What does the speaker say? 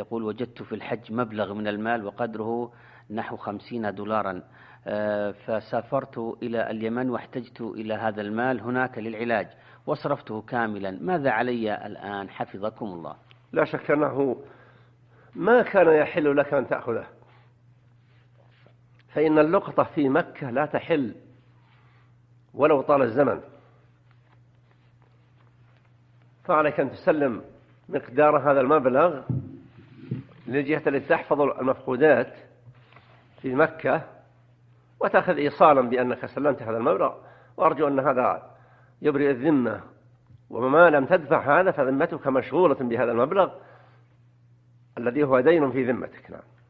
يقول: وجدت في الحج مبلغ من المال وقدره نحو 50 دولارا، فسافرت إلى اليمن واحتجت إلى هذا المال هناك للعلاج وصرفته كاملا، ماذا علي الآن حفظكم الله؟ لا شك أنه ما كان يحل لك أن تأخذه، فإن اللقطة في مكة لا تحل ولو طال الزمن، فعليك أن تسلم مقدار هذا المبلغ للجهة التي تحفظ المفقودات في مكة، وتأخذ إيصالا بأنك سلمت هذا المبلغ. وأرجو أن هذا يبرئ الذمة، وما لم تدفع هذا فذمتك مشغولة بهذا المبلغ الذي هو دين في ذمتك. نعم.